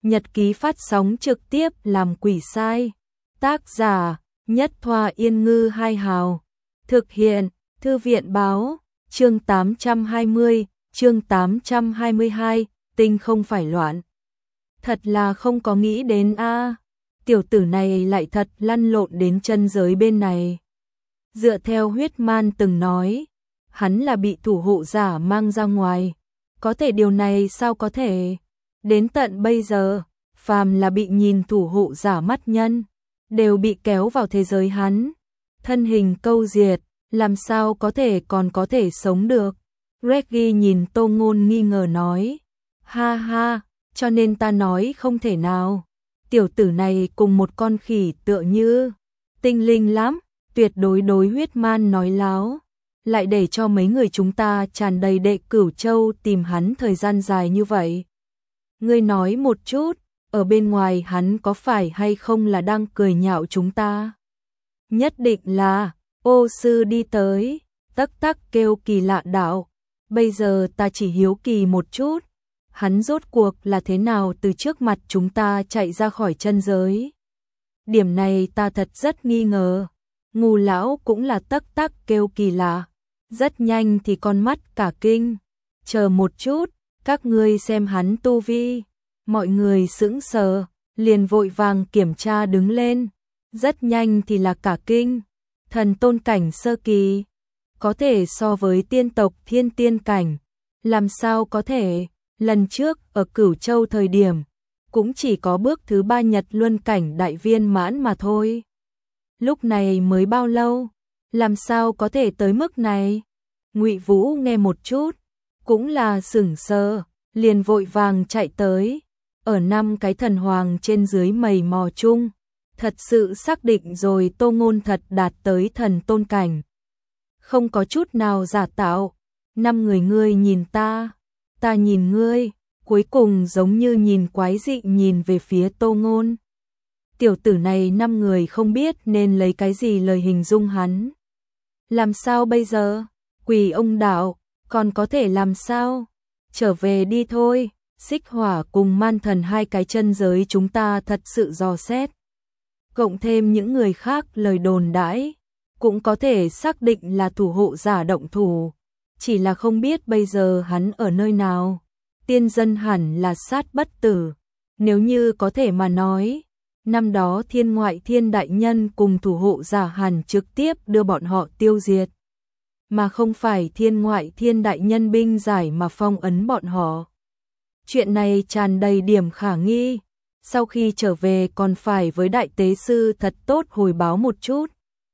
Nhật ký phát sóng trực tiếp làm quỷ sai. Tác giả: Nhất Thoa Yên Ngư Hai Hào. Thực hiện: Thư viện báo. Chương 820, chương 822, tinh không phải loạn. Thật là không có nghĩ đến a, tiểu tử này lại thật lăn lộn đến chân giới bên này. Dựa theo Huyết Man từng nói, hắn là bị thủ hộ giả mang ra ngoài. Có thể điều này sao có thể? Đến tận bây giờ, phàm là bị nhìn thủ hộ giả mắt nhân, đều bị kéo vào thế giới hắn. Thân hình câu diệt, làm sao có thể còn có thể sống được? Reggie nhìn Tô Ngôn nghi ngờ nói. Ha ha, cho nên ta nói không thể nào. Tiểu tử này cùng một con khỉ tựa như tinh linh lắm, tuyệt đối đối Huyết Man nói láo. Lại để cho mấy người chúng ta tràn đầy Đệ Cửu Châu tìm hắn thời gian dài như vậy. Ngươi nói một chút, ở bên ngoài hắn có phải hay không là đang cười nhạo chúng ta? Nhất định là, ô sư đi tới, tắc tắc kêu kỳ lạ đạo. Bây giờ ta chỉ hiếu kỳ một chút, hắn rốt cuộc là thế nào từ trước mặt chúng ta chạy ra khỏi chân giới? Điểm này ta thật rất nghi ngờ. Ngu lão cũng là tắc tắc kêu kỳ lạ. Rất nhanh thì con mắt cả kinh. Chờ một chút, các ngươi xem hắn tu vi. Mọi người sững sờ, liền vội vàng kiểm tra đứng lên. Rất nhanh thì là cả kinh. Thần tôn cảnh sơ kỳ, có thể so với tiên tộc thiên tiên cảnh. Làm sao có thể? Lần trước ở Cửu Châu thời điểm, cũng chỉ có bước thứ 3 Nhật Luân cảnh đại viên mãn mà thôi. Lúc này mới bao lâu? Làm sao có thể tới mức này? Ngụy Vũ nghe một chút, cũng là sửng sờ, liền vội vàng chạy tới. Ở 5 cái thần hoàng trên dưới mầy mò chung, thật sự xác định rồi Tô Ngôn thật đạt tới thần tôn cảnh. Không có chút nào giả tạo. 5 người ngươi nhìn ta, ta nhìn ngươi, cuối cùng giống như nhìn quái dị nhìn về phía Tô Ngôn. Tiểu tử này 5 người không biết nên lấy cái gì lời hình dung hắn. Làm sao bây giờ? Quỷ ông đạo, còn có thể làm sao? Trở về đi thôi, Xích Hỏa cùng Man Thần 2 cái chân giới chúng ta thật sự dò xét. Cộng thêm những người khác lời đồn đãi, cũng có thể xác định là thủ hộ giả động thủ. Chỉ là không biết bây giờ hắn ở nơi nào. Tiên dân hẳn là sát bất tử. Nếu như có thể mà nói, năm đó Thiên Ngoại Thiên Đại Nhân cùng thủ hộ giả hẳn trực tiếp đưa bọn họ tiêu diệt. Mà không phải Thiên Ngoại Thiên Đại Nhân binh giải mà phong ấn bọn họ. Chuyện này tràn đầy điểm khả nghi. Sau khi trở về còn phải với Đại Tế Sư thật tốt hồi báo một chút.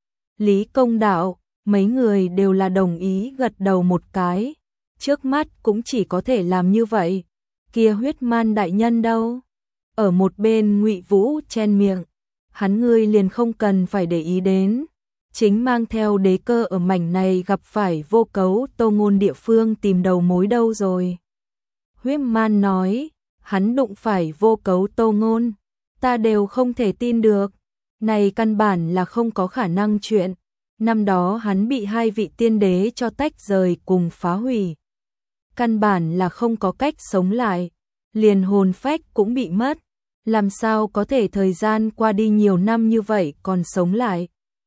Lý Công Đạo, mấy người đều là đồng ý gật đầu một cái. Trước mắt cũng chỉ có thể làm như vậy. Kia Huyết Man đại nhân đâu? Ở một bên Ngụy Vũ chen miệng. Hắn ngươi liền không cần phải để ý đến. Chính mang theo đế cơ ở mảnh này gặp phải vô cấu Tô Ngôn địa phương tìm đầu mối đâu rồi. Huyết Man nói, hắn đụng phải vô cấu Tô Ngôn. Ta đều không thể tin được. Này căn bản là không có khả năng chuyện. Năm đó hắn bị 2 vị tiên đế cho tách rời cùng phá hủy. Căn bản là không có cách sống lại. Liền hồn phách cũng bị mất. Làm sao có thể thời gian qua đi nhiều năm như vậy còn sống lại?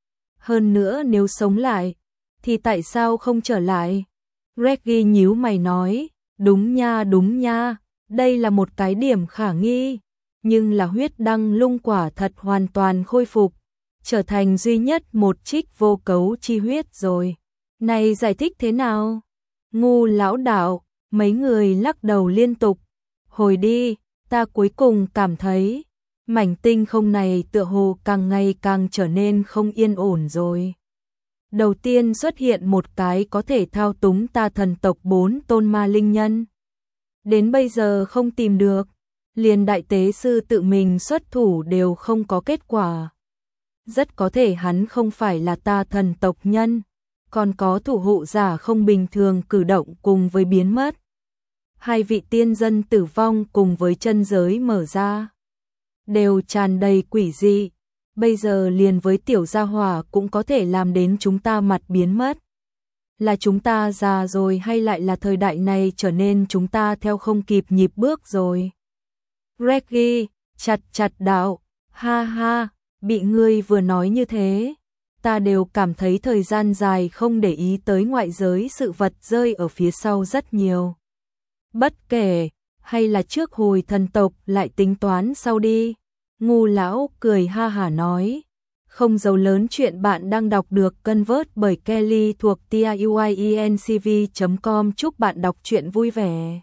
Hơn nữa nếu sống lại, thì tại sao không trở lại? Reggie nhíu mày nói, đúng nha, đây là một cái điểm khả nghi. Nhưng là huyết đăng lung quả thật hoàn toàn khôi phục, trở thành duy nhất một trích vô cấu chi huyết rồi. Này giải thích thế nào? Ngu lão đạo, mấy người lắc đầu liên tục. Hồi đi, ta cuối cùng cảm thấy mảnh tinh không này tựa hồ càng ngày càng trở nên không yên ổn rồi. Đầu tiên xuất hiện một cái có thể thao túng ta thần tộc 4 tôn ma linh nhân. Đến bây giờ không tìm được, liền Đại Tế Sư tự mình xuất thủ đều không có kết quả. Rất có thể hắn không phải là ta thần tộc nhân, còn có thủ hộ giả không bình thường cử động cùng với biến mất. 2 vị tiên dân tử vong cùng với chân giới mở ra, đều tràn đầy quỷ dị. Bây giờ liền với tiểu gia hỏa cũng có thể làm đến chúng ta mặt biến mất. Là chúng ta già rồi hay lại là thời đại này trở nên chúng ta theo không kịp nhịp bước rồi? Reggie chặt chặt đạo, ha ha, bị ngươi vừa nói như thế, ta đều cảm thấy thời gian dài không để ý tới ngoại giới sự vật rơi ở phía sau rất nhiều. Bất kể, hay là trước hồi thần tộc lại tính toán sau đi. Ngu lão cười ha hả nói. Không giấu lớn chuyện bạn đang đọc được convert bởi Kelly thuộc tiuyencv.com. Chúc bạn đọc truyện vui vẻ.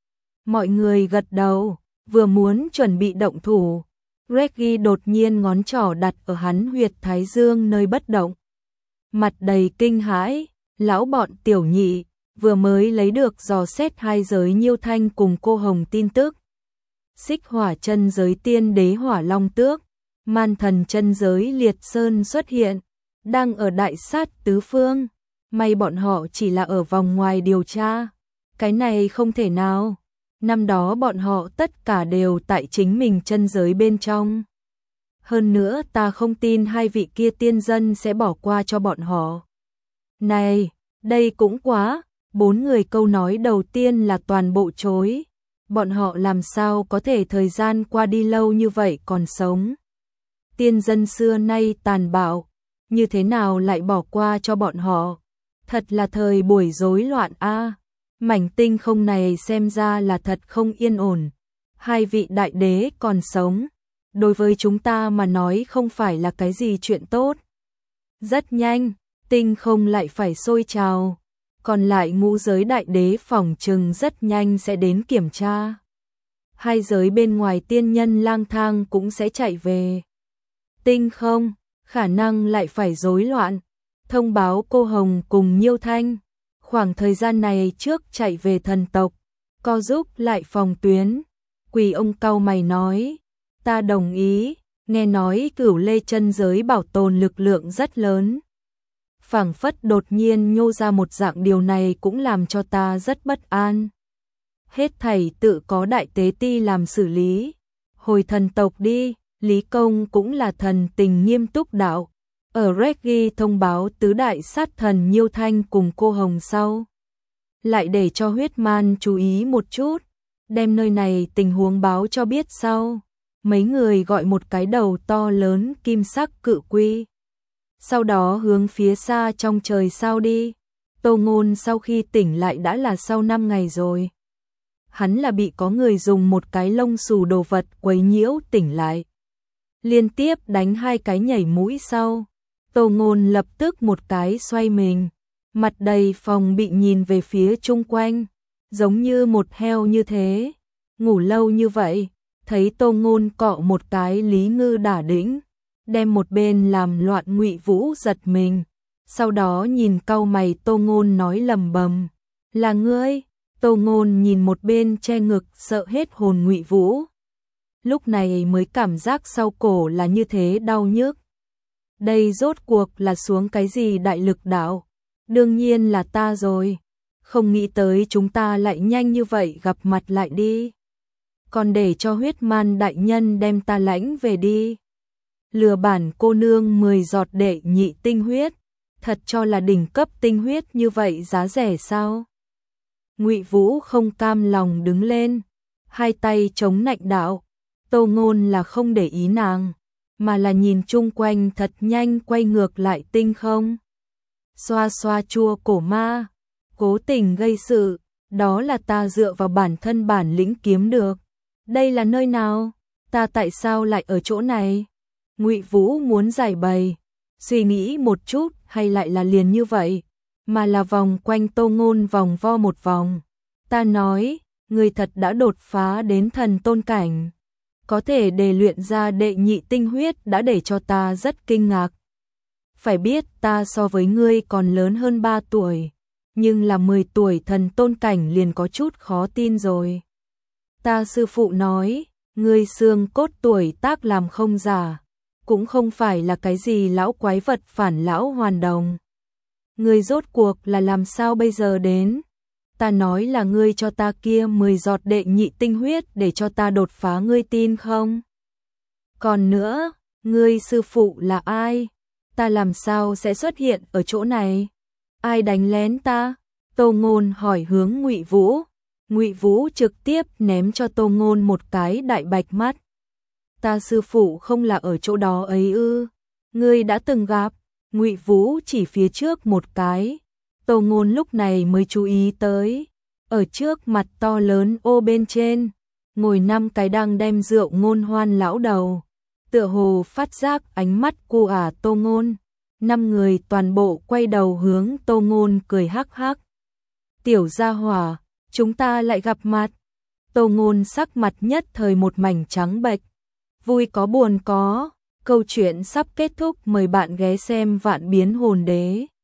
Mọi người gật đầu, vừa muốn chuẩn bị động thủ. Reggie đột nhiên ngón trỏ đặt ở hắn huyệt thái dương nơi bất động. Mặt đầy kinh hãi, lão bọn tiểu nhị, vừa mới lấy được dò xét hai giới Nhiêu Thanh cùng cô Hồng tin tức. Xích hỏa chân giới tiên đế hỏa long tước, man thần chân giới liệt sơn xuất hiện, đang ở đại sát tứ phương. May bọn họ chỉ là ở vòng ngoài điều tra. Cái này không thể nào. Năm đó bọn họ tất cả đều tại chính mình chân giới bên trong. Hơn nữa ta không tin hai vị kia tiên dân sẽ bỏ qua cho bọn họ. Này, đây cũng quá, 4 người câu nói đầu tiên là toàn bộ chối. Bọn họ làm sao có thể thời gian qua đi lâu như vậy còn sống. Tiên dân xưa nay tàn bạo, như thế nào lại bỏ qua cho bọn họ. Thật là thời buổi rối loạn a. Mảnh tinh không này xem ra là thật không yên ổn. Hai vị đại đế còn sống, đối với chúng ta mà nói không phải là cái gì chuyện tốt. Rất nhanh, tinh không lại phải sôi trào. Còn lại ngũ giới đại đế phỏng chừng rất nhanh sẽ đến kiểm tra. Hai giới bên ngoài tiên nhân lang thang cũng sẽ chạy về. Tinh không, khả năng lại phải rối loạn. Thông báo cô Hồng cùng Nhiêu Thanh. Khoảng thời gian này trước chạy về thần tộc, co giúp lại phòng tuyến. Quỷ ông cau mày nói, ta đồng ý, nghe nói Cửu Lê chân giới bảo tồn lực lượng rất lớn. Phảng phất đột nhiên nhô ra một dạng, điều này cũng làm cho ta rất bất an. Hết thảy tự có đại tế ti làm xử lý. Hồi thần tộc đi, Lý Công cũng là thần tình nghiêm túc đạo. Ở Reggie thông báo tứ đại sát thần Nhiêu Thanh cùng cô Hồng sau. Lại để cho huyết man chú ý một chút, đem nơi này tình huống báo cho biết sau. Mấy người gọi một cái đầu to lớn kim sắc cự quy. Sau đó hướng phía xa trong trời sao đi. Tô Ngôn sau khi tỉnh lại đã là sau 5 ngày rồi. Hắn là bị có người dùng một cái lông xù đồ vật quấy nhiễu tỉnh lại. Liên tiếp đánh 2 cái nhảy mũi sau. Tô Ngôn lập tức một cái xoay mình. Mặt đầy phòng bị nhìn về phía chung quanh. Giống như một heo như thế. Ngủ lâu như vậy. Thấy Tô Ngôn cọ một cái Lý Ngư đả đĩnh. Đem một bên làm loạn Ngụy Vũ giật mình. Sau đó nhìn cau mày Tô Ngôn nói lầm bầm. Là ngươi? Tô Ngôn nhìn một bên che ngực sợ hết hồn Ngụy Vũ. Lúc này mới cảm giác sau cổ là như thế đau nhức. Đây rốt cuộc là xuống cái gì đại lực đạo? Đương nhiên là ta rồi. Không nghĩ tới chúng ta lại nhanh như vậy gặp mặt lại đi. Còn để cho huyết man đại nhân đem ta lãnh về đi. Lừa bản cô nương 10 giọt đệ nhị tinh huyết. Thật cho là đỉnh cấp tinh huyết như vậy giá rẻ sao? Ngụy Vũ không cam lòng đứng lên. Hai tay chống nạnh đạo. Tô Ngôn là không để ý nàng. Mà là nhìn chung quanh thật nhanh quay ngược lại tinh không. Xoa xoa chua cổ ma. Cố tình gây sự. Đó là ta dựa vào bản thân bản lĩnh kiếm được. Đây là nơi nào? Ta tại sao lại ở chỗ này? Ngụy Vũ muốn giải bày. Suy nghĩ một chút hay lại là liền như vậy. Mà là vòng quanh Tô Ngôn vòng vo một vòng. Ta nói, người thật đã đột phá đến thần tôn cảnh. Có thể để luyện ra đệ nhị tinh huyết đã để cho ta rất kinh ngạc. Phải biết ta so với ngươi còn lớn hơn 3 tuổi. Nhưng là 10 tuổi thần tôn cảnh liền có chút khó tin rồi. Ta sư phụ nói, ngươi xương cốt tuổi tác làm không giả. Cũng không phải là cái gì lão quái vật phản lão hoàn đồng. Ngươi rốt cuộc là làm sao bây giờ đến? Ta nói là ngươi cho ta kia 10 giọt đệ nhị tinh huyết để cho ta đột phá, ngươi tin không? Còn nữa, ngươi sư phụ là ai? Ta làm sao sẽ xuất hiện ở chỗ này? Ai đánh lén ta? Tô Ngôn hỏi hướng Ngụy Vũ. Ngụy Vũ trực tiếp ném cho Tô Ngôn một cái đại bạch mắt. Ta sư phụ không là ở chỗ đó ấy ư? Ngươi đã từng gặp? Ngụy Vũ chỉ phía trước một cái. Tô Ngôn lúc này mới chú ý tới, ở trước mặt to lớn ô bên trên, ngồi 5 cái đang đem rượu ngôn hoan lão đầu. Tựa hồ phát giác ánh mắt của Tô Ngôn. 5 người toàn bộ quay đầu hướng Tô Ngôn cười hắc hắc. Tiểu gia hỏa, chúng ta lại gặp mặt. Tô Ngôn sắc mặt nhất thời một mảnh trắng bệch. Vui có buồn có, câu chuyện sắp kết thúc, mời bạn ghé xem Vạn Biến Hồn Đế.